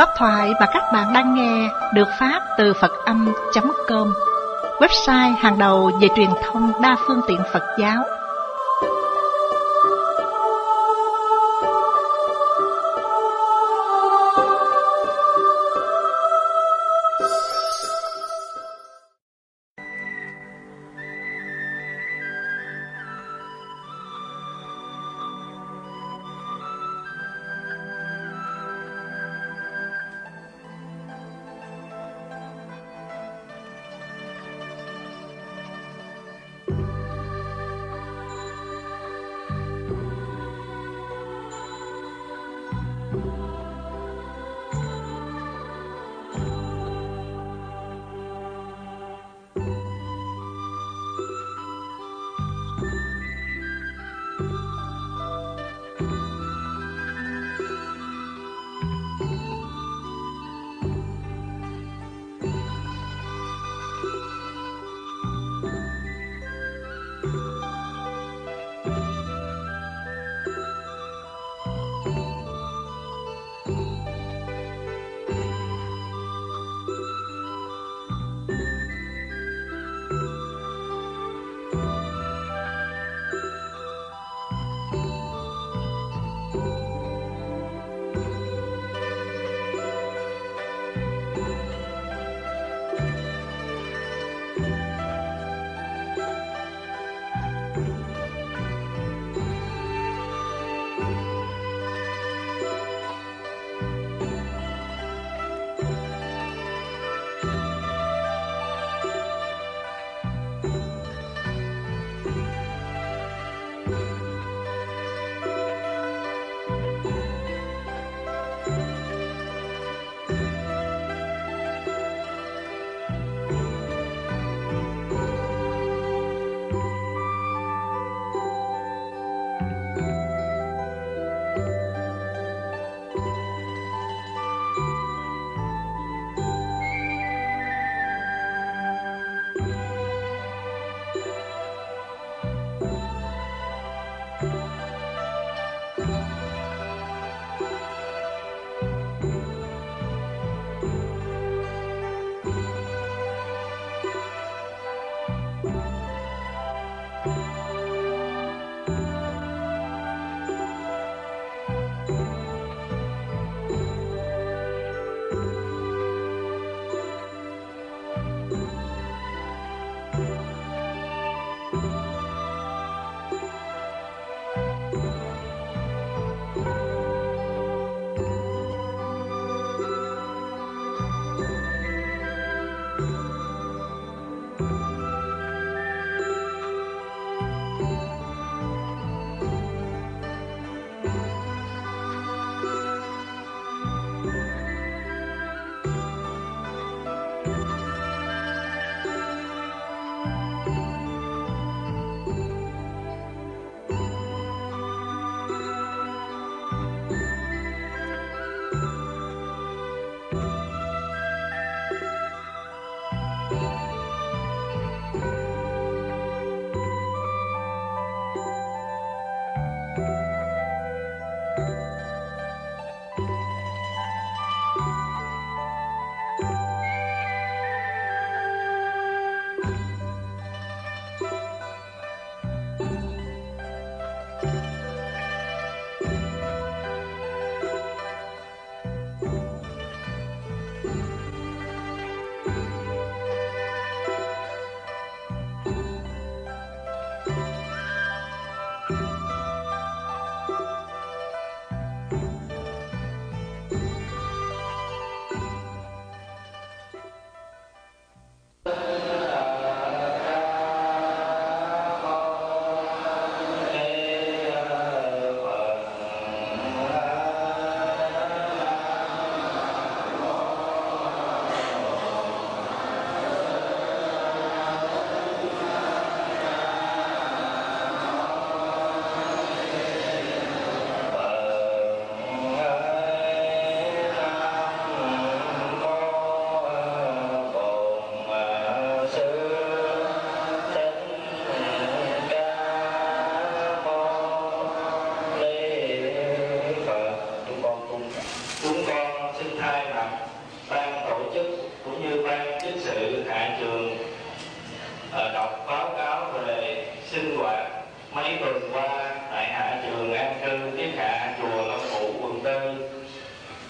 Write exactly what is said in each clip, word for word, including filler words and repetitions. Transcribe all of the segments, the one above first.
Pháp thoại mà các bạn đang nghe được phát từ Phật âm chấm com, website hàng đầu về truyền thông đa phương tiện Phật giáo.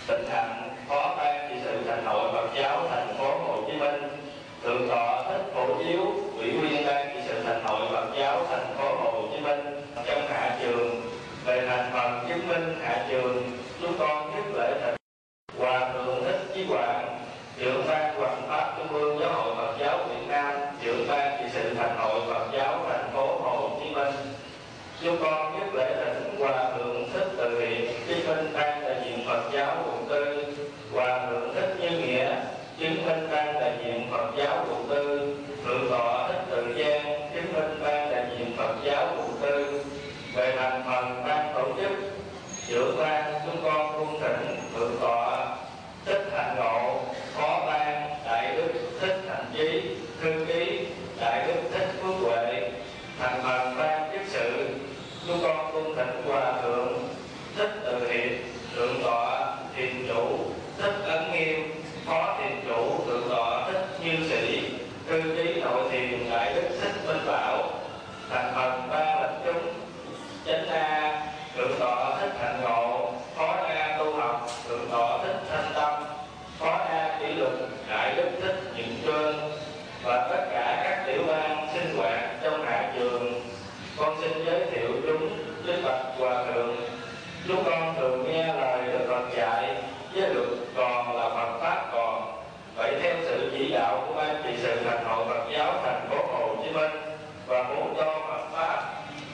Tịnh Hạnh, Phó Ban Trị sự Thành hội Phật giáo thành phố Hồ Chí Minh, Thượng tọa Thích Phổ Chiếu, Ủy viên Ban Trị sự Thành hội Phật giáo thành phố Hồ Chí Minh, trong hạ trường về thành phần chứng minh hạ trường, chúng con nhất lễ thỉnh Hòa thượng Thích Chí Quảng, trưởng ban Hoằng pháp Trung ương Giáo hội Phật giáo Việt Nam, trưởng ban Trị sự Thành hội Phật giáo thành phố Hồ Chí Minh. Chúng con nhất lễ thỉnh Hòa thượng Thích Từ Hiệp, chứng minh ban đại diện Phật giáo quận tư, Hòa thượng Thích Như Nghĩa, chứng minh ban đại diện Phật giáo quận tư, Thượng tọa Thích Từ Giang, chứng minh ban đại diện Phật giáo quận tư. Về thành phần ban tổ chức, trưởng ban chúng con cung thỉnh Thượng tọa Thích Hạnh Ngộ, Phó ban Đại đức Thích Hạnh Chí, thư ký Đại đức Thích Phước Huệ. Thành phần ban chức sự, chúng con cung thỉnh Hòa thượng Thích Từ Hiệp, Thượng tọa Thiền chủ Thích Ấn Nghiêm, Phó Thiền chủ Thượng tọa Thích Như Sĩ, thư ký nội thiền Đại đức Thích Minh Bảo. Thành phần ban lập chúng, chánh A Thượng tọa Thích Hạnh Ngộ, Phó A tu học Thượng tọa Thích Thanh Tâm, Phó A kỷ luật Đại đức Thích Nhật Trơn, và tất cả các tiểu ban sinh hoạt trong hạ trường. Con xin giới thiệu chúng với bạch Hòa thượng. Chúng con thường nghe lời Đức Phật dạy, với luật còn là Phật pháp còn. Vậy theo sự chỉ đạo của ban trị sự Thành hội Phật giáo thành phố Hồ Chí Minh và muốn cho Phật pháp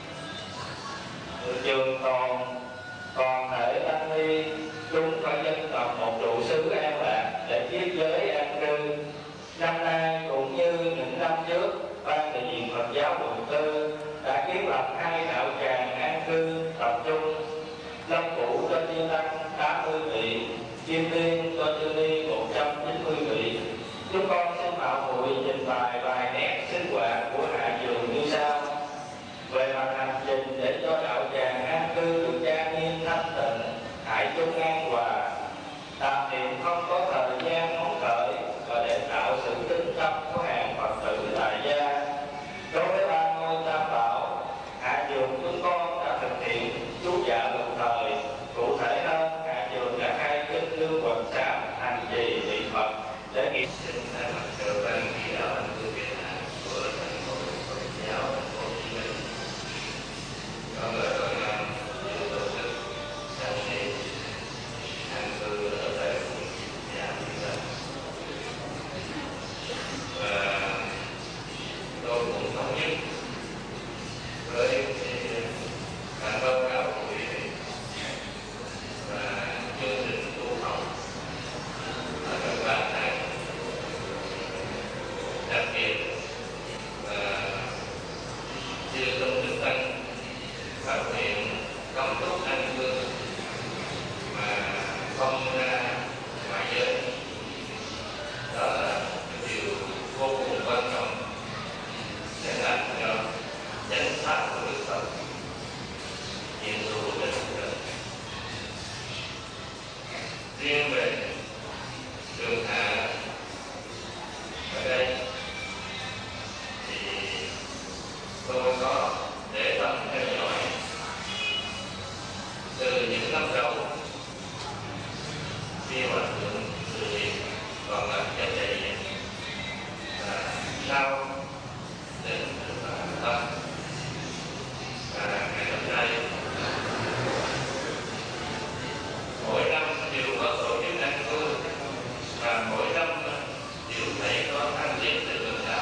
trường tồn toàn thể tăng ni, chúng phải dân tập một trụ xứ an lạc để chiết giới an cư. Năm nay cũng như những năm trước, ban đại diện Phật giáo quận tư đã kiến lập hai đạo tràng an cư tập trung. Lâm Phủ cho chư tăng tám mươi vị, Kim Liên cho chư ni một trăm chín mươi vị. Chúng con xin mạo muội trình bày vài nét sinh hoạt của hạ trường như sau. Về mặt hành trình để cho đạo tràng an cư được trang nghiêm thanh tịnh, hải chung an hòa, tạm niệm không có thời gian ngóng khởi, và để tạo sự tinh tâm của hàng Phật tử tại gia. Đối với ba ngôi tam bảo, hạ trường chúng con đã thực hiện chú dạ đồng thời. Cụ thể hơn, hạ trường đã khai kinh lương quần sám, hành trì niệm Phật để nghiệm sinh thay mặt sự ban chỉ đạo an cư Việt Nam của thành phố Phật giáo thành phố Hồ Chí Minh. Con lời Phật Nam như tổ chức sang niệm an cư ở tại quận nhà Việt Nam. Và tôi cũng thống nhất với bản báo cáo của quý vị và chương trình tu học ở các bạn này, đặc biệt là chư tôn đức tăng phát hiện công túc an cư mà không ra ngoại giới. Đó là điều vô cùng quan trọng để làm cho chánh pháp của Đức Phật hiện hữu trên cuộc đời. Riêng về trường hạ ở đây thì tôi có để tâm theo dõi từ những năm đầu khi Hòa thượng Từ Hiệp còn làm cha thầy, và sau đến Thượng tọa Tâm, và ngày hôm nay mỗi năm đều có tổ chức an cư, và mỗi năm đều thầy có tham dự từ đường đạo,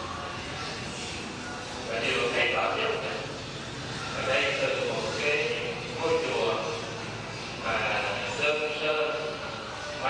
và điều thầy bảo giúp ở đây từ một cái ngôi chùa mà đơn sơ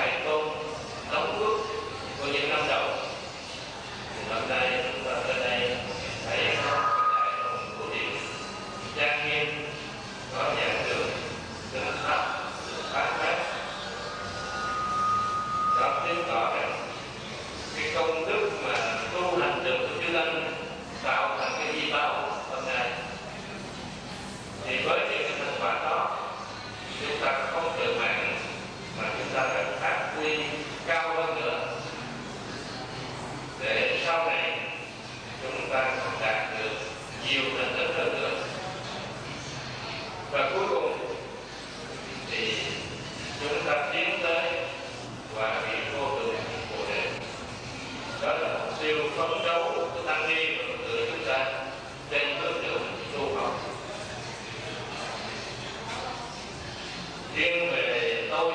Riêng về tôi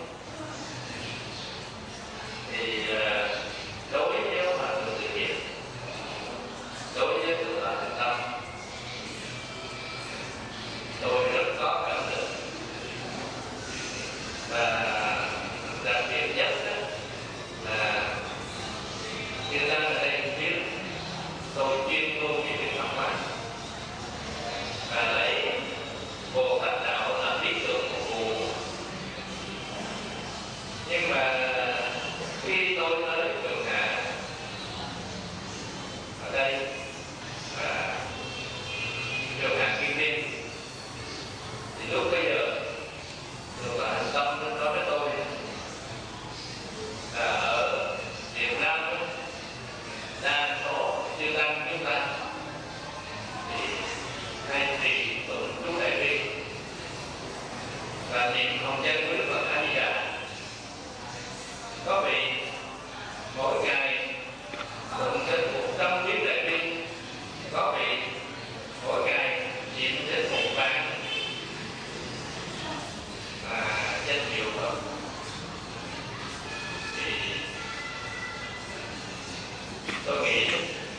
thì đối với Hòa Thượng Từ Hiệp, đối với Thượng tọa Thích Tâm, tôi rất có cảm tình, và đặc biệt nhất là như đang ở đây biết tôi chuyên tu về việc học pháp và lấy Bồ Tát đạo là lý tưởng phục vụ. Nhưng mà khi tôi tới Thượng Hạ ở đây và Thượng Hạ Kim Liên, thì lúc bây giờ Thượng tọa Thích Tâm nói với tôi là ở Việt Nam đa số chư tăng chúng ta thì hay trì tụng chú đại bi và niệm hồng danh của Đức Phật A Di Đà. Có vị mỗi ngày tụng đến một trăm tiếng đại bi, có vị mỗi ngày niệm đến một vạn và danh hiệu Phật. Thì tôi nghĩ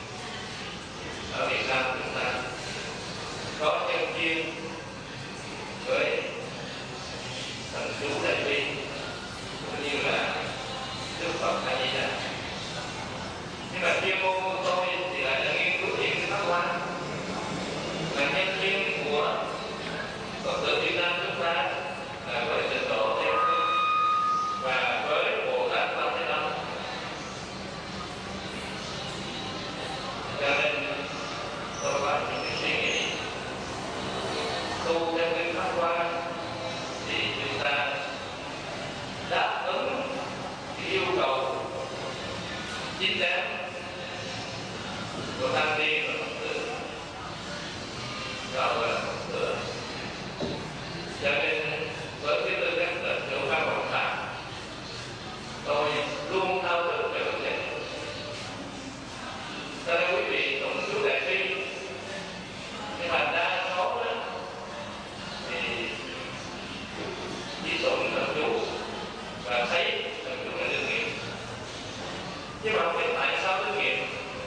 ở Việt Nam chúng ta có nhân duyên với thần chú đại bi cũng như là Đức Phật A Di Đà. Nhưng mà chuyên môn của tôi thì lại là nghiên cứu hiện cái pháp hoa, là nhân duyên của Phật tử Việt Nam chúng ta là với trình độ theo và với Bồ Tát Quan Thế Âm. Cho nên tôi có những cái suy nghĩ tu theo cái pháp hoa thì chúng ta đáp ứng cái yêu cầu chính đáng của tăng ni và Phật tử, đó là Phật tử. Cho nên với cái tư cách là trưởng ban Cộng sản, tôi luôn thao thức về vấn đề này. Cho nên quý vị tụng chú đại bi, nhưng mà đa số đó thì chỉ tụng thần chú và thấy thần chú là đương nghiệp. Nhưng mà không biết tại sao đương nghiệp,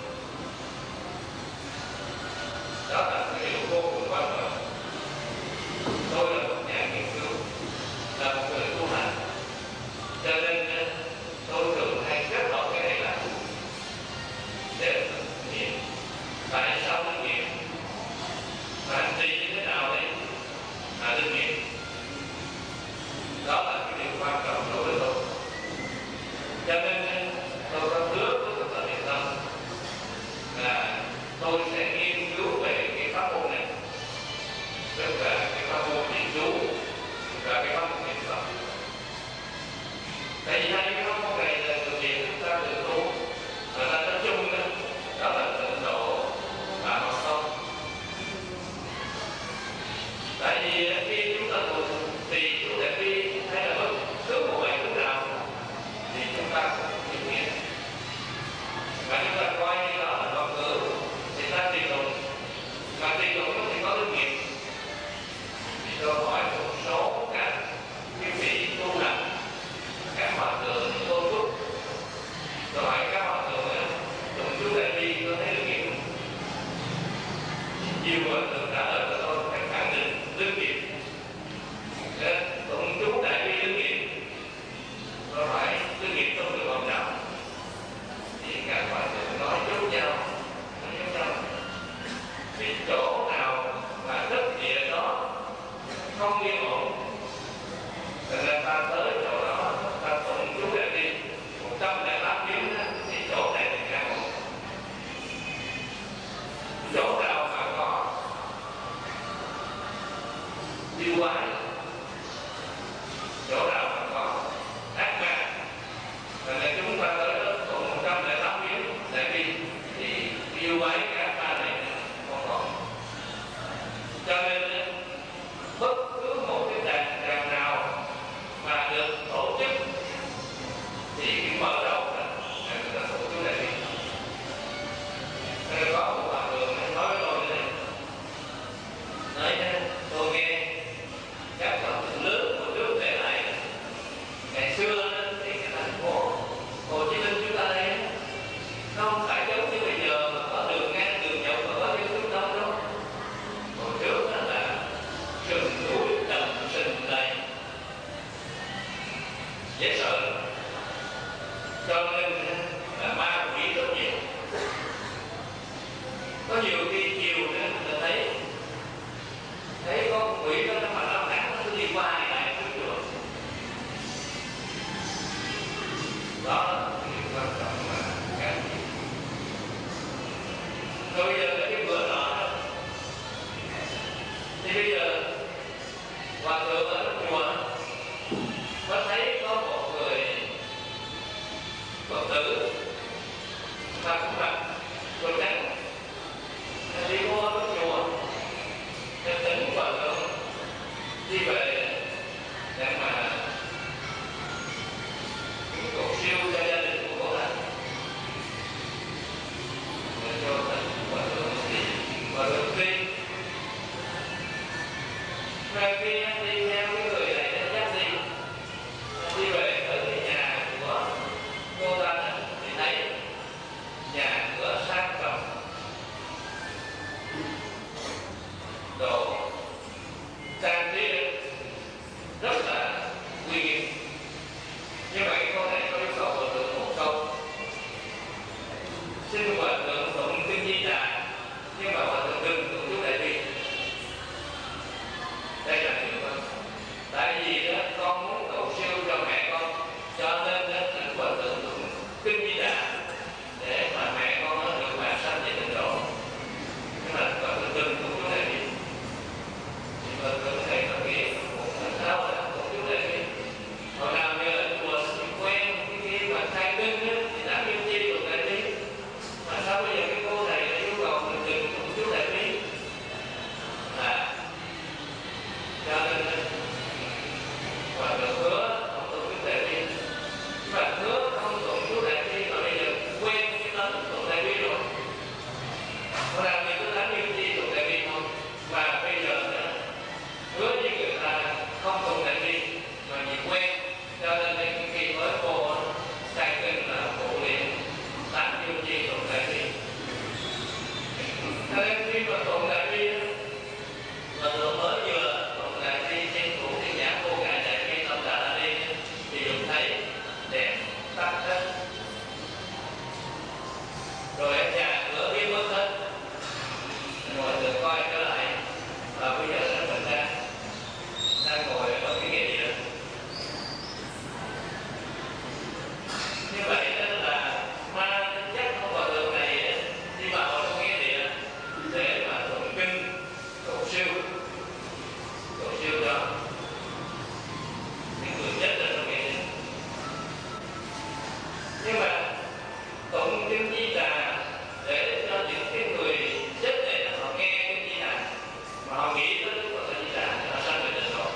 đó là cái điều vô cùng quan trọng. Tôi là một nhà nghiên cứu, là một người tu hành, cho nên tôi thường hay kết hợp cái này lại để thực nghiệm tại sao đương nghiệp và hành trì như thế nào đấy là đương nghiệp. Đó là cái điều quan trọng đối với tôi. Cho nên tôi có hứa với Phật tử Việt Nam là tôi sẽ nghiên cứu về cái pháp môn này, tức là cái pháp môn niệm chú và cái pháp môn niệm Phật. Tại vì hai cái pháp môn này là người Việt chúng ta được tu, và ta nói chung đó, đó là tịnh độ và học thông. Tại vì khi chúng ta tụng thì chú đại bi hay là bất cứ một bài chú nào thì chúng ta cũng thực hiện, và chúng ta coi như đó là Phật tử thì ta trì tụng, mà trì tụng thì có đương nghiệp. Thì tôi hỏi một số các quý vị tu hành, các hòa thượng tôn túc, tôi hỏi các hòa thượng tụng chú đại bi có thấy đương nghiệp không? Nhiều hòa thượng trả lời cho tôi phải khẳng định đương nghiệp. Tụng chú đại bi đương nghiệp, tôi hỏi đương nghiệp trong được quan trọng, thì các hòa thượng nói giống nhau, nói giống nhau. Vì chỗ nào mà đất địa đó không đi về để mà những cầu siêu cho gia đình của cô Thành, để cho Thành và Thượng và Thượng Tiên. Và khi anh đi theo cái người này nó dắt đi, đi về tới cái nhà của cô ta thì thấy nhà cửa sang trọng, đồ trang trí rất là uy nghiêm. Như vậy cô này có yêu cầu Hòa Thượng một câu: xin Hòa Thượng tụng kinh Di Đà, nhưng mà Hòa Thượng đừng tụng chú Đại Bi. Đây là điều đó. Tại vì đó, con muốn cầu siêu cho mẹ con, cho nên đó thỉnh Hòa Thượng tụng kinh Di Đà để mà mẹ con nó được bản sanh về tịnh độ. Nhưng mà Hòa Thượng đừng tụng chú Đại Bi. Thì Hòa Thượng thầy có nghĩa làm sao là tụng chú Đại Bi. Hồi nào như là chùa quen cái kia mà khai kinh thì đã nghiêm chi tụng Đại Bi. Mà sao bây giờ cái cô thầy đã yêu cầu mình đừng tụng chú Đại Bi? À, cho nên Hòa Thượng hứa không tụng chú Đại Bi. Nhưng mà hứa không tụng chú Đại Bi mà bây giờ quen cái tấn tụng Đại Bi rồi. Hồi nào mình cứ đánh nghiêm chi tụng Đại Bi thôi. Và bây giờ nữa, hứa với người ta không tụng Đại Bi mà chỉ quen, cho nên khi mới cô khai kinh là phụ liền tán nghiêm chi tụng Đại Bi. Cho nên khi mà tụng Đại Bi, Hòa Thượng mới vừa tụng Đại Bi trên thủ thiên nhãn vô ngại Đại Bi tâm đã là đi thì dùng thấy đèn tắt hết, rồi ở nhà cửa biến mất hết. Hòa Thượng coi trở lại và bây giờ nó mình ra đang ngồi ở cái nghĩa địa. Như vậy nên là ma chắc không Hòa Thượng này đi vào trong nghĩa địa để mà tụng kinh cầu siêu, cầu siêu cho những người chết ở trong nghĩa địa. Nhưng mà tụng kinh Di Đà để cho những cái người chết này họ nghe kinh Di Đà mà họ nghĩ tới Đức Phật Di Đà để họ sanh về tịnh độ.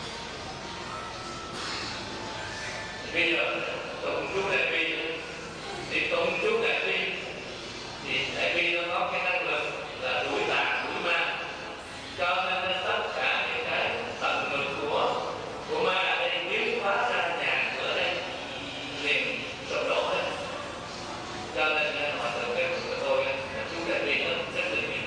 Bây giờ tụng chú Đại Bi thì tụng chú Đại Bi thì Đại Bi nó có cái năng lực là đuổi tà đuổi ma, cho nên tất cả những cái tận lực của của ma ở đây biến hóa ra nhà cửa đây liền sụp đổ hết. Cho nên Hòa Thượng kêu của tôi là chú Đại Bi nó rất là nhiều.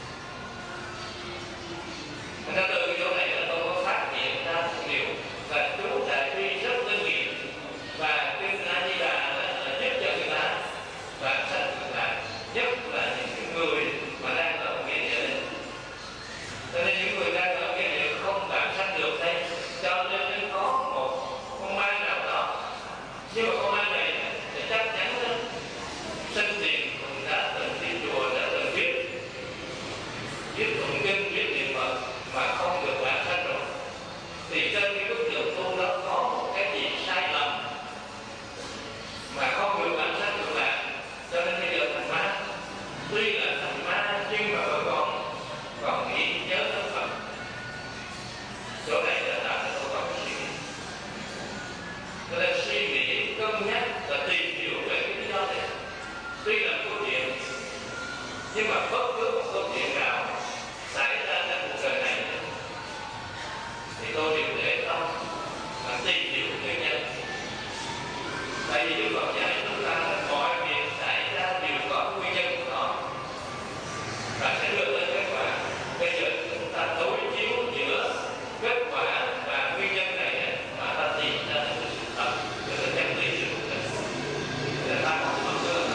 Nên từ cái chỗ này là tôi có phát hiện ra một điều là chú Đại Bi rất linh nghiệm, và kinh A Di Đà là giúp cho người ta bản sanh cực lạc, nhất là những người mà đang ở nghĩa địa này. Cho nên những người đang ở nghĩa địa không bản sanh được đây, cho nên có một con ma nào đó, nhưng mà con ma này thì chắc chắn đó, sinh tiền cũng đã từng đi chùa, đã từng biết biết tụng kinh, biết niệm Phật mà không được bản sanh rồi, thì trên cái bức tượng tu đó có một cái gì sai lầm mà không được bản sanh được lạc, cho nên bây giờ thành ma. Tuy là thành ma nhưng mà vẫn còn còn nghĩ nhớ tới Phật. Chỗ này là làm cho tôi còn suy nghĩ, cho nên suy nghĩ cân nhắc và tìm hiểu về cái lý do này. Tuy là câu chuyện, nhưng mà bất cứ một câu chuyện nào xảy ra trong cuộc đời này thì tôi đều để tâm và tìm hiểu nguyên nhân. Tại vì Đức Phật dạy chúng ta là mọi việc xảy ra đều có nguyên nhân của nó và sẽ đưa tới kết quả. Bây giờ chúng ta đối chiếu giữa kết quả và nguyên nhân này mà ta tìm ra được sự thật, được chân lý sự thật, để ta không mất nữa.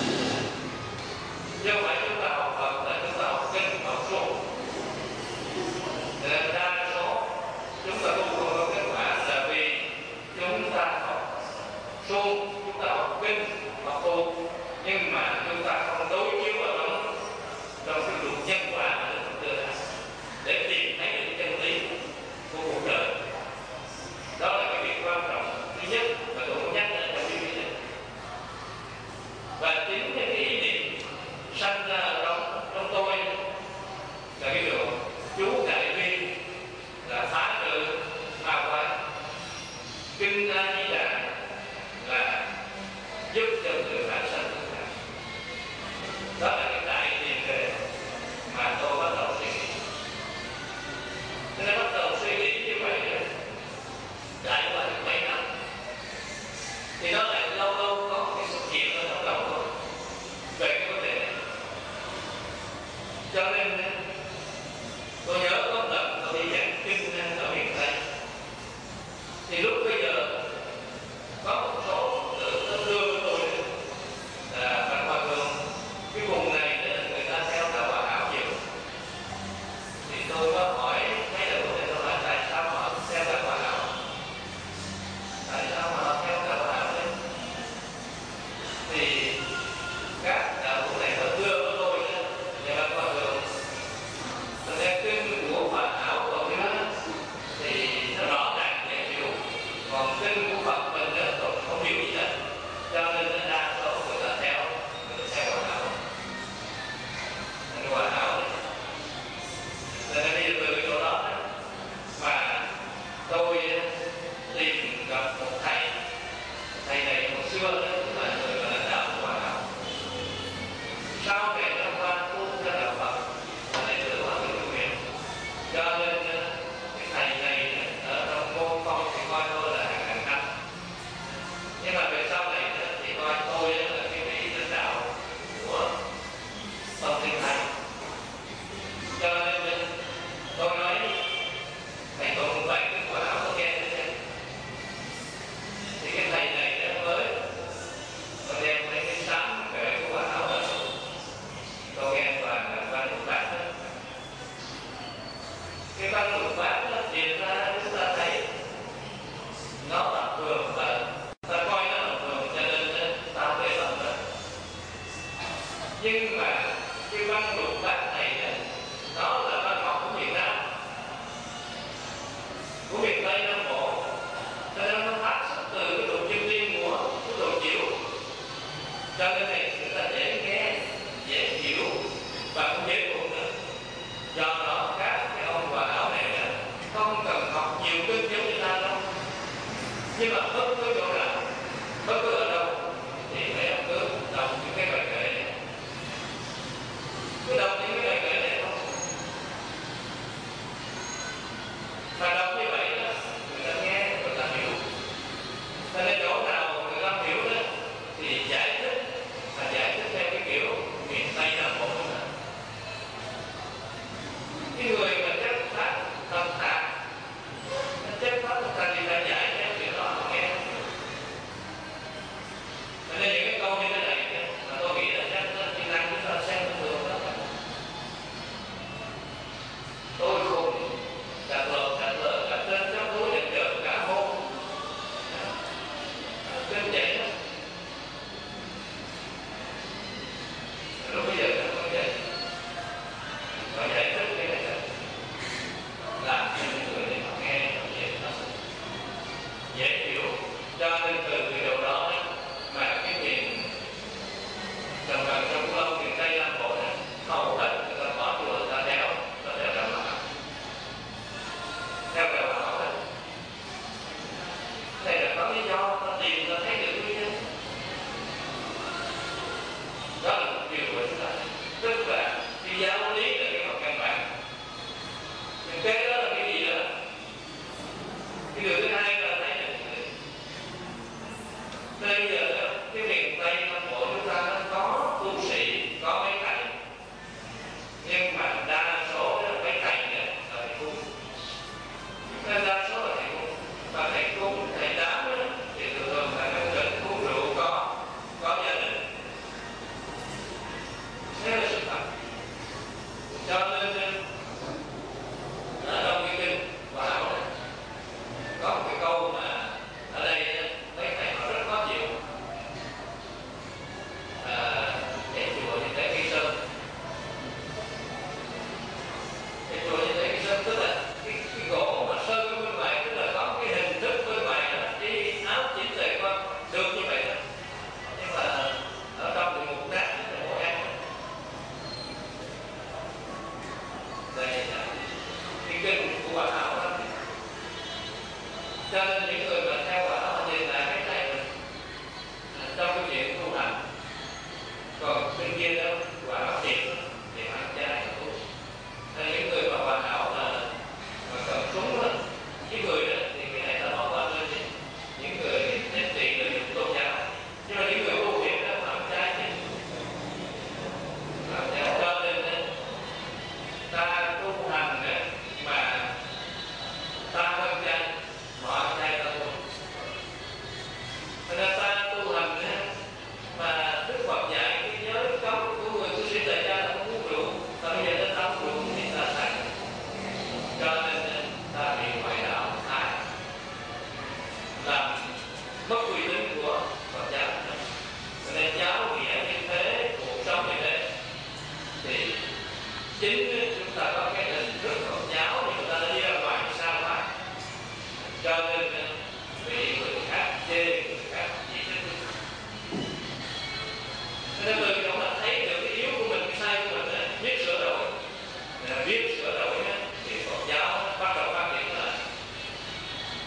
Do vậy chúng ta học Phật là chúng ta học kinh, học số. Để đa số chúng ta tu không có kết quả là vì chúng ta học số, chúng ta học kinh kinh A Di Đà là giúp cho người bản sanh thực hành. Đó là cái đại tiền đề mà tôi bắt đầu suy nghĩ. Cho nên bắt đầu suy nghĩ như vậy đó, trải qua được mấy năm thì nó lại lâu lâu có một cái xuất hiện ở trong đầu tôi về cái vấn đề này. Cho nên tôi nhớ có một lần tôi đi giảng kinh ở miền Tây, thì lúc bây giờ có một số tự đưa tôi là bạn hòa thượng, cái vùng này người ta theo đạo Hòa Hảo nhiều, thì tôi có hỏi mấy lời của thầy, tôi hỏi tại sao họ theo đạo Hòa Hảo, tại sao họ theo đạo Hòa Hảo đấy, thì các đạo hữu này họ đưa với tôi là bạn hòa thượng tôi đem kinh của Hòa Hảo của nó thì nó rõ ràng dễ hiểu, còn kinh của Phật mình đó tôi không hiểu gì hết, cho nên nó đa số người ta theo người ta theo Hòa Hảo, Hòa Hảo này. Nên nó đi từ cái chỗ đó mà tôi tìm gặp một thầy, thầy này hồi xưa đó là người lãnh đạo của Hòa Hảo, sau này nó qua tu ra đạo Phật, nó lại tự hóa tự nguyện, cho nên cái thầy này ở trong môn phong thì coi tôi là hàng hàng năm, nhưng mà về sau này thì coi tôi là cái vị lãnh đạo của Tông Thiên Thầy. Cho nên tôi nói thầy tôi một bài cái quả áo tôi nghe thế, thì cái thầy này nó mới tôi đem mấy cái sám kể của quả áo đó tôi nghe toàn là văn lục bát đó. Cái văn lục bát đó hiện ra chúng ta thấy nó là thường, và ta coi nó là thường cho nên ta để tâm đó. Nhưng mà cái văn lục bát này nó là văn học của miền Nam, của miền Tây Nam Bộ, cho nên nó phát xuất từ cái độ chiêm liên của cái độ chiều, cho nên này người ta dễ nghe, dễ hiểu và cũng dễ thuộc nữa. Do đó các cái ông Hòa Hảo này không cần học nhiều kinh giống như ta đâu, nhưng mà bất cứ chỗ nào, bất cứ ở đâu thì mấy ông cứ đọc những cái bài kệ này, cứ đọc những cái bài kệ này không, mà đọc như vậy đó người ta nghe, người ta hiểu. Cho nên chỗ nào người ta hiểu đó thì giải thích là giải thích theo cái kiểu miền Tây Nam Bộ đó. Cái người mà chấp pháp thật thà, chấp pháp thật thà thì ta giải theo kiểu đó họ nghe. Cho nên những cái câu như thế này mà tôi nghĩ là chắc là kỹ năng chúng ta xem được đó. Tôi không đặt lợn đặt lợn đặt trên trong túi để chờ cả hôm trên vậy đó. Lúc bây giờ nó không vậy, nó giải thích cái này làm cho những người này họ nghe dễ dễ hiểu. Cho nên từ cái điều đó mà cái miền đồng bằng sông Cửu Long, miền Tây Nam Bộ này hầu hết người ta bỏ chùa, người ta theo người ta theo đạo Hòa Hảo, theo đạo Hòa Hảo. Đây là có lý do, ta tìm ta thấy được nguyên nhân. Đó là một điều của chúng ta, tức là cái giáo lý là cái mặt căn bản. Nhưng cái đó là cái gì đó? Cái điều thứ hai là thấy được bây giờ cái miền Tây Nam Bộ chúng ta nó có tu sĩ, có mấy thầy, nhưng mà đa số là mấy thầy này là thầy cúng, nên đa số là thầy cúng, và thầy cúng thầy đám đó, thì thường thường là cái lịch cúng rượu có có gia đình, thế là sự thật. Cho nên ở trong cái kinh Hòa Hảo này có một cái câu mà ở đây mấy thầy họ rất khó chịu, à, cái chùa như thế Kỳ Sơn, cái chùa như thế Kỳ Sơn tức là cái, cái gỗ mà sơn ở bên ngoài, tức là có cái hình thức bên ngoài đó, cái áo chỉnh tề con được như vậy đó, nhưng mà ở trong thì mục nát là bộ ăn. Đây là cái kinh của Hòa Hảo đó. Cho nên những người mà theo Hòa Hảo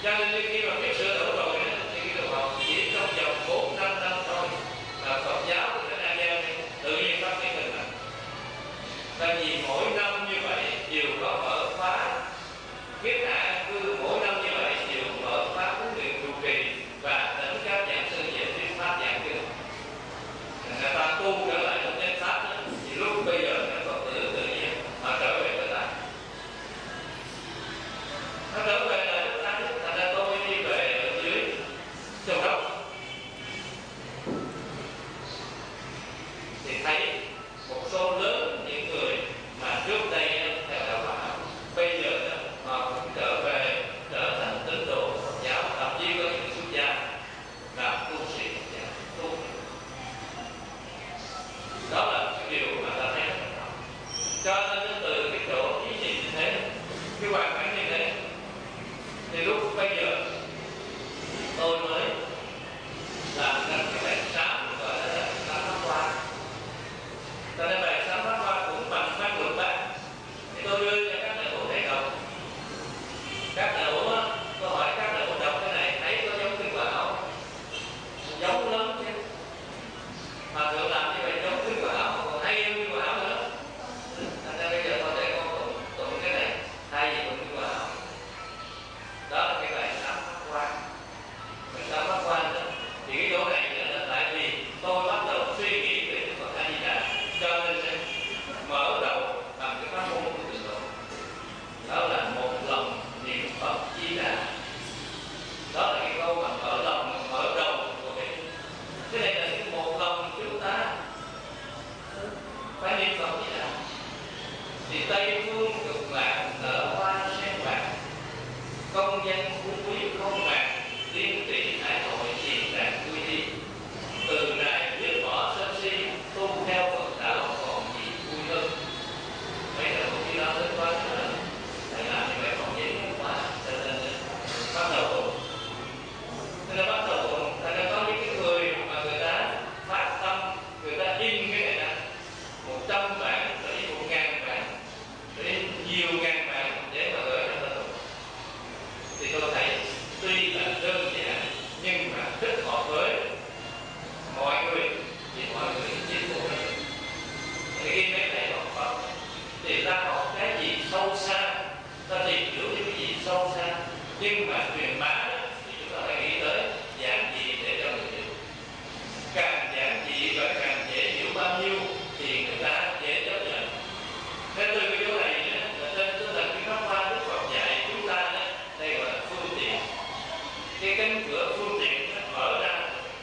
Cho nên khi mà biết sửa đổi rồi thì cái đồ học chỉ trong vòng bốn năm năm thôi là Phật giáo của tỉnh An Giang tự nhiên phát triển hình thành. Tại vì mỗi năm như vậy đều có mở khóa kiếp hạ cư, mỗi năm như vậy đều mở khóa huấn luyện trụ trì và đến các giảng sư về thuyết pháp giảng kinh. Người ta tu trở lại trong chánh pháp đó, thì lúc bây giờ các Phật tử tự nhiên họ trở về trở lại. Nó trở về là chúng ta, thành ra tôi đi về ở dưới Châu Đốc thì thấy một số lớn những người mà trước đây theo đạo Phật bây giờ họ cũng trở về trở thành tín đồ Phật giáo, thậm chí có những xuất gia làm tu sĩ Phật giáo tu. Đó là cái điều mà ta thấy rất là cho nên từ cái chỗ ý nhìn như thế, cái hoàn cảnh như thế, thì lúc bây giờ tôi mới làm ra cái bài sám gọi là sám pháp hoa. Cho nên bài sám pháp hoa cũng bằng pháp luật bác thì tôi đưa cho các đại hữu để đọc. Các đại hữu tôi hỏi các đại hữu đọc cái này thấy có giống kinh quả không? Giống lắm chứ. Mà thượng làm như vậy giống kinh quả ảo, còn hay hơn kinh quả ảo nữa. Thành ra bây giờ có thể con tụng, tụng cái này hay gì còn kinh quả ảo. Đó là cái bài sám pháp hoa. Bài sám pháp hoa đó thì cái chỗ này là tại vì tôi bắt đầu suy nghĩ về Đức Phật A Di Đà, cho nên sẽ mở đầu bằng cái pháp môn của Tịnh Độ. Đó là một lòng niệm Phật Di Đà. Đó là cái câu mà mở lòng, mở đầu của cái cái này là cái một lòng chúng ta phải niệm Phật Di Đà. Thì Tây phương cực lạc nở hoa sen vàng, công danh phú quý không màng, liên trị hải hội hiền đạt vui đi. Từ này dứt bỏ sân si, tu theo Phật đạo còn gì vui hơn. Bây giờ một khi đó đến quá nữa, thầy làm như vậy còn dễ quá, cho nên bắt đầu tụng. Cho nên bắt đầu tụng, thành ra có những cái người mà người ta phát tâm, người ta in cái này ra một trăm bản, tới một ngàn bản, tới nhiều ngàn bản để mà gửi cho ta tụng. Thì tôi thấy tuy là đơn giản nhưng mà thích hợp với mọi người, thì mọi người chính phủ đó. Thì khi mấy thầy học Phật thì ta học cái gì sâu xa, ta tìm hiểu những cái gì sâu xa, nhưng mà truyền bá đó, thì chúng ta phải nghĩ tới giảng gì để cho người hiểu. Càng giảng gì và càng dễ hiểu bao nhiêu thì người ta dễ chấp nhận. Nên từ cái chỗ này là trên tinh thần cái pháp hoa Đức Phật dạy chúng ta đó, đây gọi là phương tiện. Cái cánh cửa phương tiện nó mở ra.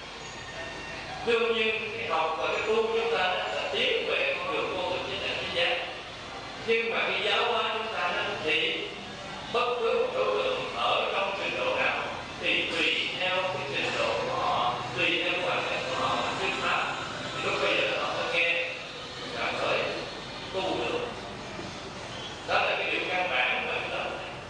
Đương nhiên cái học và cái tu chúng ta đó là tiến về con đường vô thực chính là cái giác. Nhưng mà cái giáo hóa chúng ta đó thì bất cứ một đối tượng ở trong trình độ nào thì tùy theo cái trình độ của họ, tùy theo hoàn cảnh của họ mà thuyết pháp. Thì lúc bây giờ họ mới nghe và mới tu được. Đó là cái điều căn bản mà chúng ta.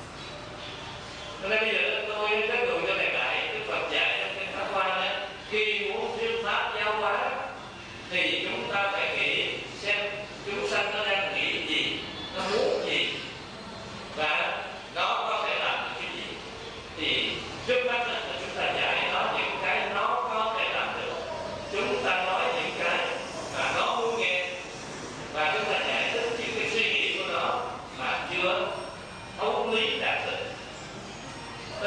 Cho nên bây giờ tôi rất dùng cho này lại Đức Phật dạy trong kinh Pháp Hoa đó, khi muốn thuyết pháp giáo hóa thì chúng ta phải nghĩ xem chúng sanh nó đang nghĩ gì, nó muốn gì và nó có thể làm được cái gì. Thì trước mắt là chúng ta dạy nó những cái nó có thể làm được, chúng ta nói những cái mà nó muốn nghe, và chúng ta giải thích những cái suy nghĩ của nó mà chưa thấu lý đạt được.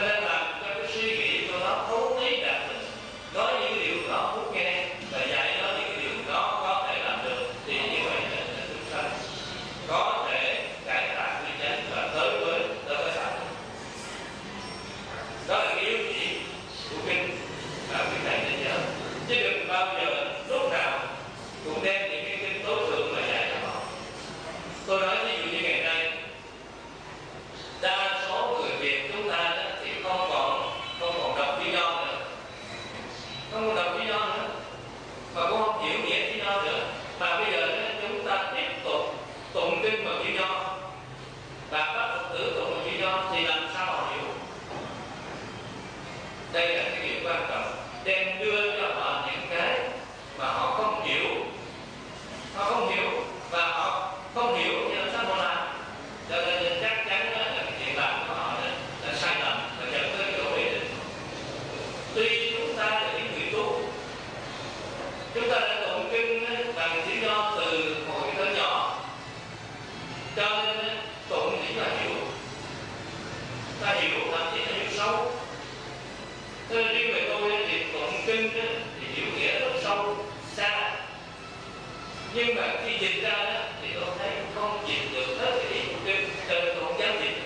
Nhưng mà khi dịch ra đó thì tôi thấy không dịch được hết cái ý của kinh, cho nên tôi không dám dịch.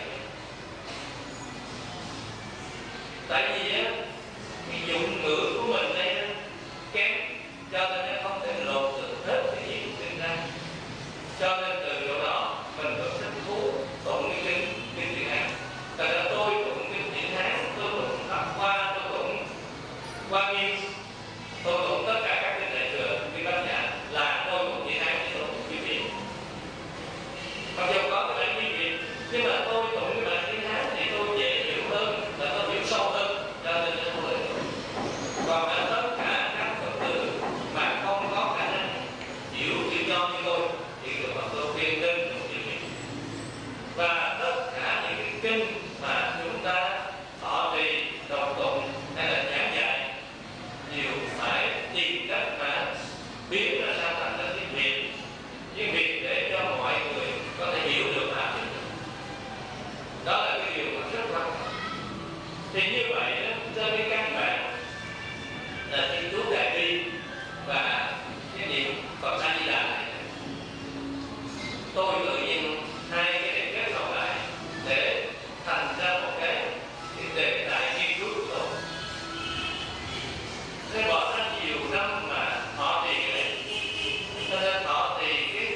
Tại vì á, cái dụng ngữ của mình đây nó kém, cho nên nó không thể lột được hết cái ý của kinh ra. Cho nên từ chỗ đó mình rất thích thú tụng cái kinh kinh tiếng Hán. Tại ra tôi tụng kinh tiếng Hán, tôi tụng Pháp Hoa, tôi tụng Hoa Nghiêm, tôi tụng tất cả các kinh đại thừa, kinh Bát Nhã là tôi tụng tiếng Hán chứ tôi tụng tiếng Việt. Mặc dù có cái bản tiếng Việt, nhưng mà tôi tụng cái bản tiếng Hán thì tôi dễ hiểu hơn, và tôi hiểu sâu hơn, cho nên nó không lợi. Còn ở tất cả các Phật tử mà không có khả năng hiểu chữ nho như tôi thì được Phật tôi khuyên nên tụng tiếng Việt. Và tất cả những cái kinh mà chúng ta thọ trì, đọc tụng hay là giảng dạy đều phải tìm cách mà biến nó ra thành là tiếng Việt, tiếng Việt để cho mọi người có thể hiểu được và áp dụng được. Đó là cái điều mà rất quan trọng. Thì như vậy đó, cho nên các bạn là Thiên Chúa Đại Bi và cái niệm Phật A Di Đà này, tôi tự nhiên hai cái này kết hợp lại để thành ra một cái, cái đề tài nghiên cứu của tôi. Thế bỏ ra nhiều năm mà họ trì cái này, cho nên họ trì cái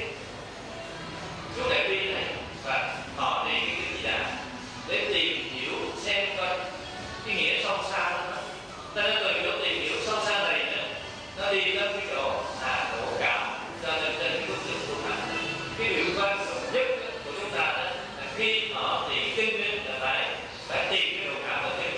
Chúa Đại Bi này và họ trì cái Di Đà để tìm hiểu xem coi cái nghĩa sâu xa đó. Cho nên từ chỗ tìm hiểu sâu xa này nữa, nó đi đến cái chỗ à độ cảm, cho nên trên cái bức tượng của Phật. Cái điều quan trọng nhất của chúng ta đó là khi họ trì kinh là phải phải tìm cái độ cảm ở kinh.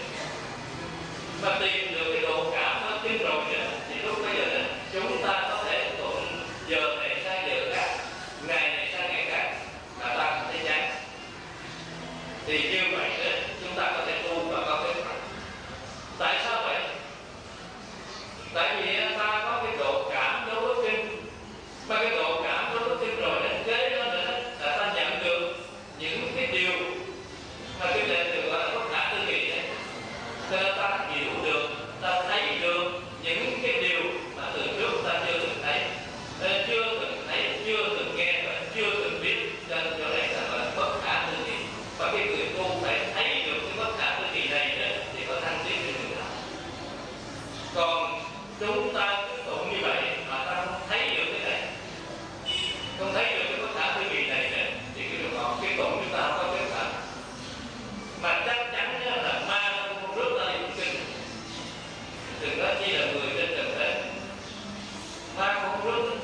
Mà tìm được cái độ cảm ở kinh rồi nữa thì lúc bây giờ đó, chúng ta có thể tụng giờ này sang giờ khác, ngày này sang ngày khác mà ta không thấy chán. Thì như vậy đó, chúng ta có thể tu và có kết quả. Tại sao vậy? Tại vì ta có cái độ cảm đối với kinh, mà cái độ cảm đối với kinh rồi đến kế đó nữa là ta nhận được những cái điều mà kinh đệ được gọi là bất khả tư nghị đấy. Cho nên ta hiểu được, ta thấy được những cái điều mà từ trước ta chưa từng thấy, chưa từng thấy, chưa từng nghe và chưa từng biết. Cho nên chỗ này là bất khả tư nghị. Và cái người tu phải thấy được cái bất khả tư nghị này đó, thì có thăng tiến trên đường đạo. Còn chúng ta cứ tụng như vậy mà ta không thấy được cái này, không thấy được cái bất khả tư nghị này nữa, thì cái điều đó, cái tụng chúng ta không có kết quả. Mà chắc chắn là ma nó không rước ta đi tụng kinh, đừng nói chi là người trên trần thế, ma không rước.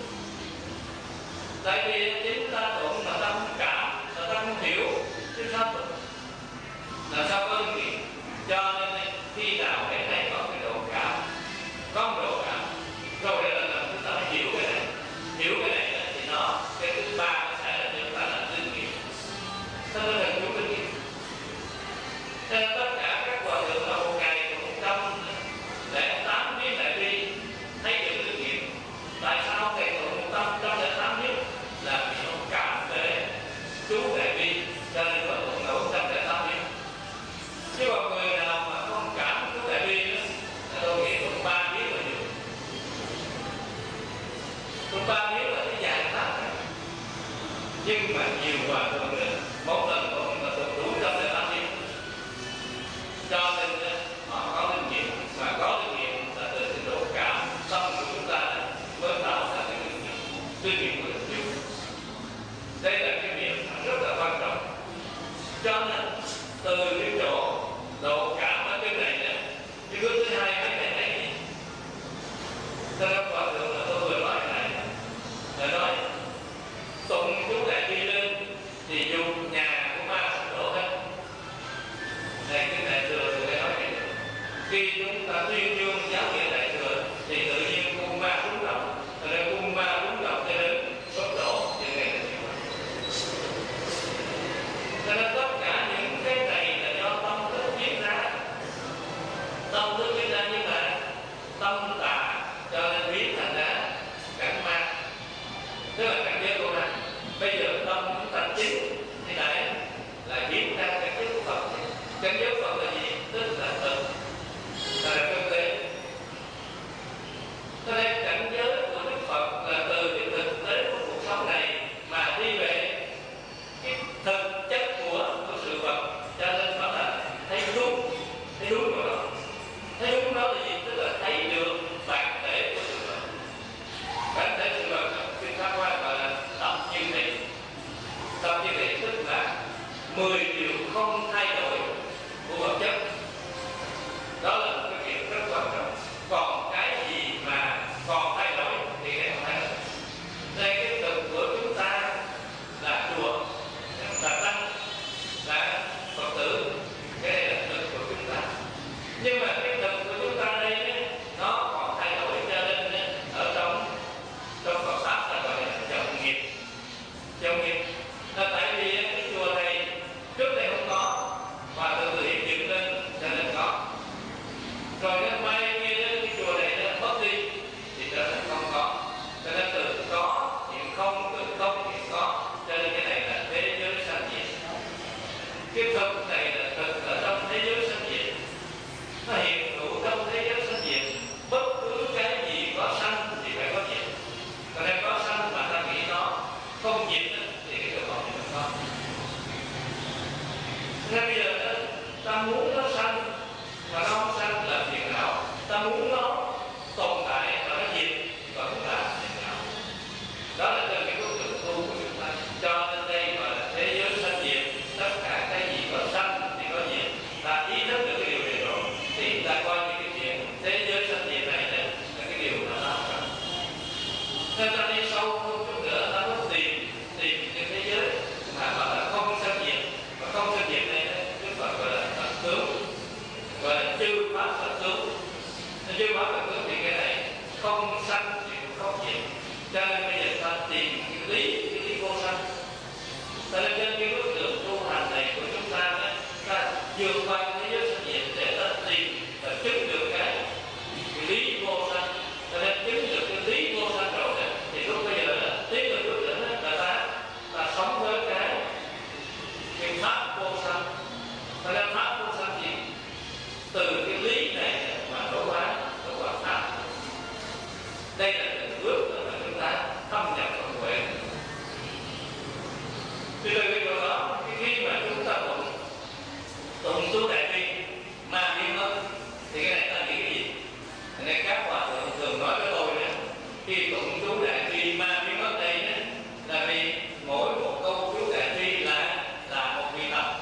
Tại vì chính ta tụng mà ta không cảm, mà ta không hiểu, chứ sao tụng là sao có ơn nghĩa. Cho nên khi nào cái này có cái độ cảm, có một độ cảm rồi là làm chúng ta phải hiểu cái này, hiểu cái này thì nó cái thứ ba nó sẽ là chúng ta là tư nghiệp. Cho nên là chúng tư nghiệp. Cho nên tất cả các hòa thượng là một ngày cũng trong để tám biến đại bi thấy được tư nghiệp. Tại sao thầy tụng một tâm trong để tám biến là vì nó cảm về chú đại bi, cho nên có tụng là một trăm để tám biến. Chứ còn người nào mà không cảm chú đại bi nữa là tôi nghĩ tụng ba biến là nhiều. Tụng ba biến là cái dài pháp này. Nhưng mà nhiều hòa thượng nữa một lần tụng là tụng đủ trăm để tám biến. Cho nên họ có kinh nghiệm, mà có kinh nghiệm là từ cái độ cảm tâm của chúng ta mới tạo ra cái kinh nghiệm, kinh nghiệm của được nhiều. Đây là cái việc rất là quan trọng. Cho nên từ cái chỗ độ cảm ở cái này nữa, cái bước thứ hai mấy này thấy gì? Cho nên hòa thượng là tôi vừa nói này là nói tụng chú đại bi lên thì dùng nhà của ma sụp đổ hết. Này cái đại thừa tôi nói này, khi chúng ta tuyên dương giáo nghĩa đại thừa thì tự nhiên cung ma rung động, cho nên cung ma rung động cho nên bất độ như này là như vậy. Cho nên tất cả những cái này là do tâm thức viết ra, tâm thức viết ra, nhưng mà tâm tà cho nên biến thành ra cảnh ma, tức là cảnh giới của ma. Bây giờ tâm chúng ta chính thì lại là biến ra cảnh giới của Phật. Cảnh giới Phật là gì? Tức là thực, là thực tế. Nó chưa báo được thì cái này không sanh thì cũng không diệt. Cho nên bây giờ ta tìm cái lý, cái lý vô sanh. Cho nên trên cái bước đường tu hành này của chúng ta đó, ta vượt qua thế giới sanh diệt để ta tìm và chứng được cái, cái lý vô sanh. Cho nên chứng được cái lý vô sanh rồi đó, thì lúc bây giờ đó, tiến được bước nữa là ta ta sống với cái cái pháp vô sanh. Cho nên pháp vô sanh gì? Từ cái lý này mà đổ hóa, đổ hóa pháp. Đây là từng bước mà chúng ta thâm nhập vào huệ. Thì từ cái chỗ đó, khi mà chúng ta tụng tụng chú đại bi ma biến mất, thì cái này ta nghĩ cái gì? Cái này các hòa thượng thường nói với tôi nè, khi tụng chú đại bi ma biến mất đây nè, là vì mỗi một câu chú đại bi là là một vị thần.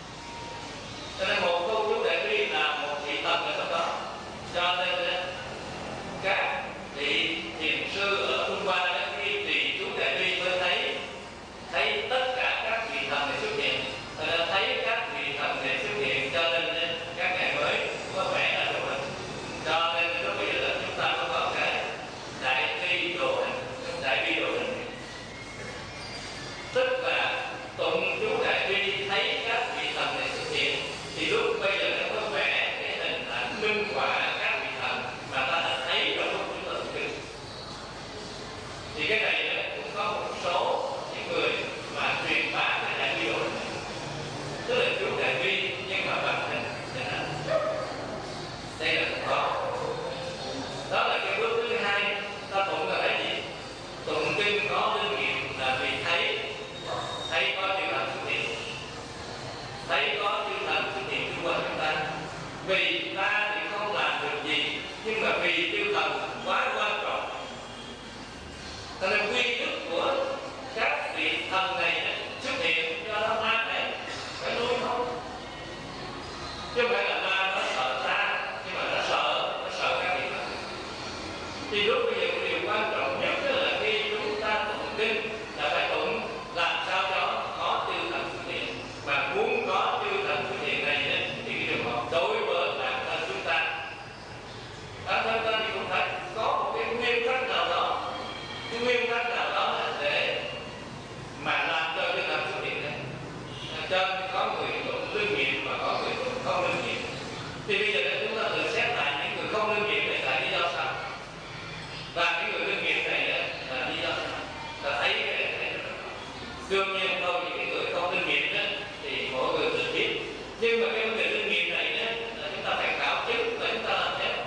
Cho nên một câu chú đại bi là một vị thần ở trong đó. Cho nên các vị thiền sư ở Trung Hoa đó, khi trì chú đại bi mới thấy thấy tất cả các vị thần này xuất hiện. Cho nên thấy các vị thần này xuất hiện, cho nên các ngài mới có vẻ là đồ hình. Cho nên lúc bây giờ là chúng ta có vào cái đại bi đồ hình, đại bi đồ hình, tức là tụng chú đại bi thấy các vị thần này xuất hiện, thì lúc bây giờ nó có vẽ cái hình ảnh minh họa các vị thần mà ta đã thấy trong lúc chúng ta tụng kinh. Thì cái này cũng có một số những người mà truyền bá cái đại bi đồ hình này, tức là chú đại bi nhưng mà bằng hình hình ảnh. Đây là cũng có. Đó là cái bước thứ hai. Ta tụng là cái gì? Tụng kinh có linh nghiệm là vì thấy thấy có chư thần xuất hiện, thấy có chư thần xuất hiện xung quanh chúng ta. Vì ta thì không làm được gì, nhưng mà vì chư thần quá quan trọng, cho nên quy đức của các vị thần này xuất hiện cho nó ma này phải nuôi không, chứ không phải là ma nó sợ ta, nhưng mà nó sợ nó sợ các vị thần. Thì lúc bây giờ cái điều quan trọng nhất là khi chúng ta tụng kinh là phải tụng làm sao cho có chư thần xuất hiện, mà muốn có chư thần xuất hiện này thì cái điều đó đối với bản thân chúng ta, bản thân ta thì cũng phải có một cái nguyên tắc nào đó, cái nguyên tắc nào đó để mà làm cho chư thần xuất hiện này. Cho có người tụng linh nghiệm và có người tụng không linh nghiệm. Thì bây giờ chúng ta tự xét lại những người không linh nghiệm này là lý do sao, và những người linh nghiệm này là lý do sao. Ta thấy cái này, cái này đương nhiên thôi, những cái người không linh nghiệm đó thì mỗi người tự biết, nhưng mà cái vấn đề linh nghiệm này đó là chúng ta phải khảo chứng và chúng ta làm theo.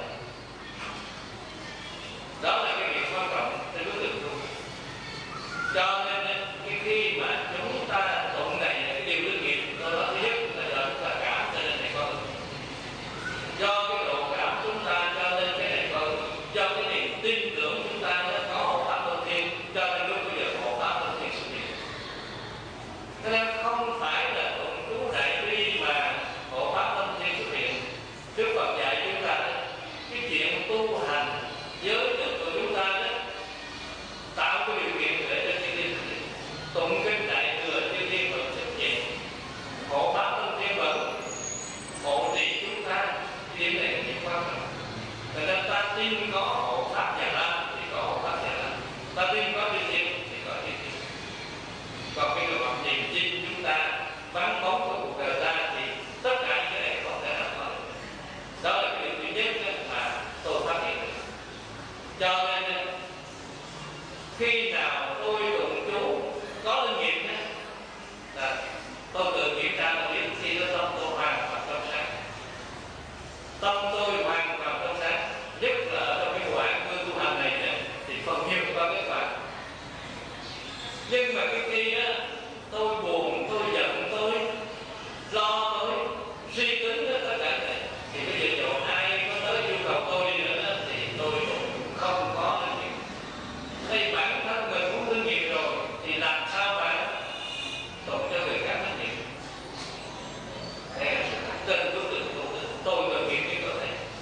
Đó là cái việc quan trọng trên bước đường tu. Cho nên cái khi mà chúng ta tụng này cái điều linh nghiệm đó, đó thứ nhất là do chúng ta cảm, cho nên này có do cái độ cảm chúng ta, cho nên cái này có do cái niềm tin tưởng chúng ta nó có hộ pháp luân thiên, cho nên lúc bây giờ hộ pháp luân thiên xuất hiện. Cho nên không phải là tụng chú đại bi mà hộ pháp luân thiên xuất hiện. Đức Phật dạy chúng ta cái chuyện tu hành giới đức của chúng ta đó, tạo cái điều kiện để cho chư thiên xuất hiện. Tụng kinh đại thừa chư thiên vẫn xuất hiện, hộ pháp luân thiên vẫn hộ trì chúng ta. Điểm này là điểm quan trọng. Cho nên ta tin có hộ pháp Già Lam thì có hộ pháp Già Lam, ta tin có chư thiên thì có chư thiên. Còn cái người học niềm tin chúng ta vắng bóng của cuộc đời ta thì tất cả những cái này không thể nào có được. Đó là cái điều duy nhất mà tôi phát hiện được. Cho nên khi nào tôi tụng chú có linh nghiệm là tôi tự kiểm tra là biết khi đó tâm tôi hoàn toàn trong sáng. Tâm tôi hoàn toàn trong sáng, nhất là ở trong cái quãng cư tu hành này thì phần nhiều qua cái quãng. Nhưng mà cái khi á, tôi buồn, tôi giận, tôi lo, tôi suy tính tất cả này, thì bây giờ chỗ ai có tới yêu cầu tôi đi nữa đó, thì tôi cũng không có linh nghiệm. Đây bản thân mình cũng linh nghiệm rồi thì làm sao mà tụng cho người khác linh nghiệm? Đây là sự tình của tự tôi người nghiệm như có thể.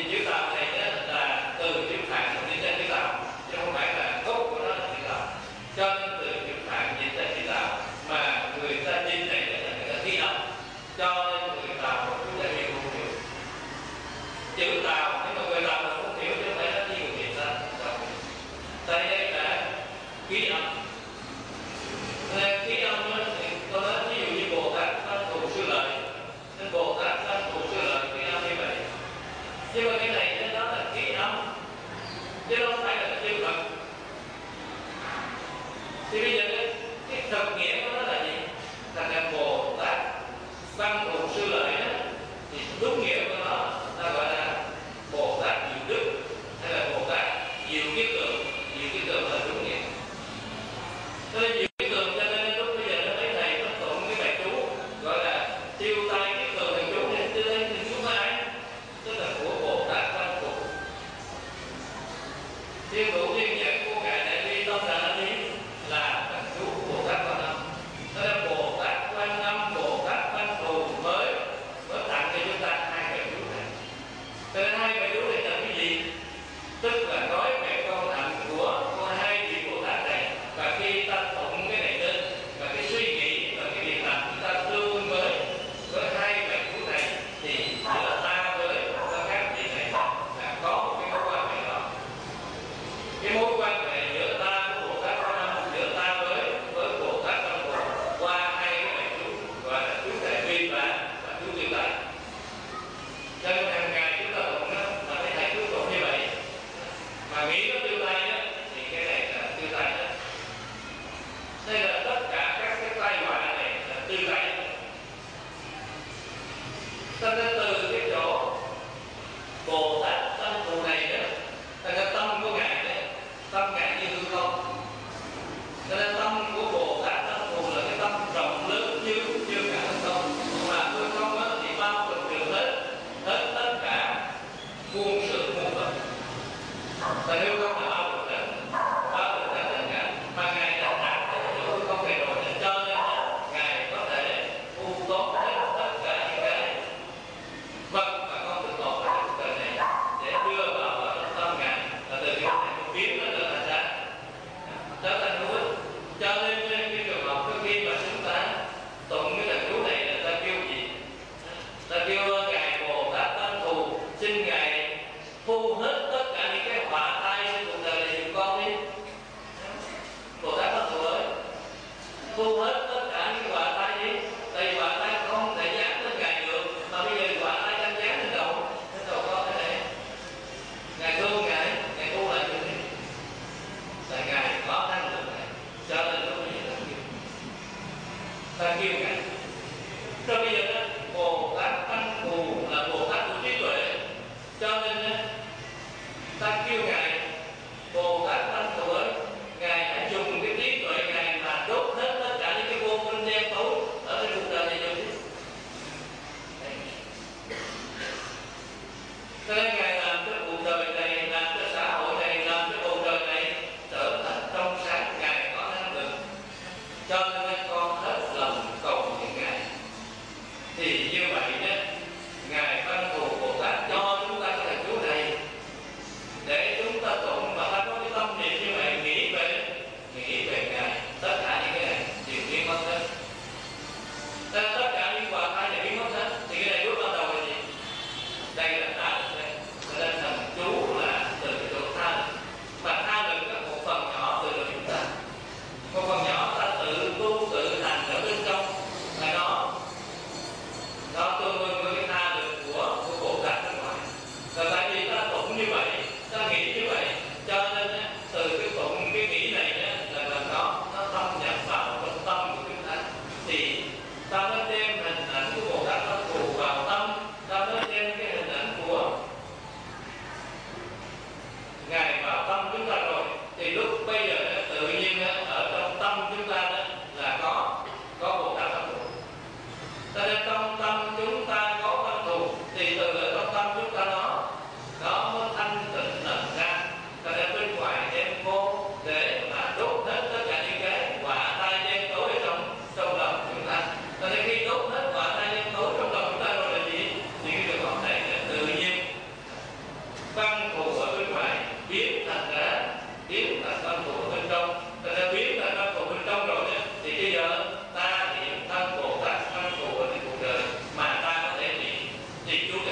chữ Tàu này đó là từ chữ Phạn dịch ra chữ Tàu, chứ không phải là gốc của nó là chữ Tàu. Cho nên từ chữ Phạn dịch ra chữ Tàu mà người ta dịch này là người ta ký âm, cho nên người Tàu chúng ta hiểu không hiểu. Chữ Tàu nhưng mà người Tàu là không hiểu, chứ không phải là như người Việt ta. Tại đây là ký âm. Ký âm thì tôi nói ví dụ như Bồ Tát Văn Thù Sư Lợi, nên Bồ Tát Văn Thù Sư Lợi ký âm như vậy. Nhưng mà cái này nó là ký âm, chứ nó không phải là chữ Phật. Thì bây giờ cái, cái thực nghĩa của nó là gì? Là cái Bồ Tát Văn Thù Sư Lợi đó, thì đúng nghĩa của nó ta gọi là Bồ Tát Diệu Đức hay là Bồ Tát Diệu Kiết Tường. Diệu Kiết Tường là đúng nghĩa. Cho nên Diệu Kiết Tường, cho nên lúc bây giờ nó mấy thầy nó tụng cái bài chú gọi là tiêu tai kiết tường thần chú, thì tiêu tai thần chú của ai? Tức là của Bồ Tát Văn Thù. Thiên thủ thiên nhãn của ngài Đại Bi Tông Đà Ni là thần chú của Bồ Tát Quan Âm. Đó là Bồ Tát Quan Âm, Bồ Tát Văn Thù mới mới tặng cho chúng ta hai bài chú này. Cho nên hai bài chú này là cái gì? Tức là nói về công hạnh của của hai vị Bồ Tát này, và khi ta tụng cái này lên và cái suy nghĩ và cái việc làm chúng ta tương với với hai bài chú này, thì giữa ta với các vị này là có một cái mối quan hệ đó. Cái mối quan hệ giữa ta với Bồ Tát Quan Âm, giữa ta với với Bồ Tát Văn Thù qua hai cái bài chú gọi là chú Đại Bi và và chú Tiêu Tai. Cho nên hàng ngày chúng ta tụng đó là thấy thầy chú tụng như vậy, mà nghĩ nó Tiêu Tai đó thì cái này là Tiêu Tai đó. Đây là tất cả các cái tai họa này là Tiêu Tai. Cho nên từ cái chỗ Bồ Tát Văn Thù này đó, là cái tâm của ngài đấy, tâm ngài như hư không. Cho nên tâm của Bồ Tát Văn Thù là cái tâm rộng lớn như như cả hư không, mà hư không đó thì bao trùm được hết hết tất cả muôn sự muôn vật. Và hư không là bao trùm hết, bao trùm hết tất cả. Mà ngài đã đạt tới cái hư không này rồi, cho nên ngài có thể thu tốt hết tất cả những cái vật mà con được tốt ở cuộc đời này để đưa vào ở trong tâm ngài, và từ cái này biến nó trở thành ra trở thành hữu ích. Cho nên cái trường hợp trước khi mà chúng ta tụng cái thần chú này là ta kêu gì? Ta kêu ngài Bồ Tát Văn Thù xin ngài thu hết tất cả những cái họa tai trên cuộc đời này giùm con đi. Bồ Tát Văn Thù ơi, thu hết tất cả những họa tai đi. Tại vì họa tai không thể dán lên ngài được, mà bây giờ họa tai đang dán lên đầu lên đầu con thế này. Ngài thương ngài, ngài thu lại được đi. Tại ngài có năng lực này, cho nên lúc bây giờ ta kêu ta kêu ngài. Rồi bây giờ đó, Bồ Tát Văn Thù là Bồ Tát của trí tuệ, cho nên đó, ta kêu ngài Bồ Tát Văn Thù ơi, ngài hãy dùng cái trí tuệ ngài mà đốt hết tất cả những cái vô minh đen tối ở trên cuộc đời này rồi. Cho nên ngài làm cho cuộc đời này, làm cho xã hội này, làm cho bầu trời này trở thành trong sáng. Ngài có năng lực, cho nên con hết lòng cầu nguyện ngài. Thì như vậy đó, ngài Văn Thù Bồ Tát cho chúng ta cái thần chú này để chúng ta tụng, và ta có cái tâm niệm như vậy, nghĩ về nghĩ về ngài, tất cả những cái này đều biến mất hết. Tất cả những quả thai này biến mất hết. Thì cái này bước ban đầu là gì? Đây là đã được đây.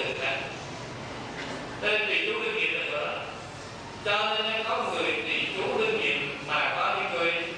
người khác. Tên trì chú đương nhiệm là nữa, cho nên có người trì chú đương nhiệm mà có những người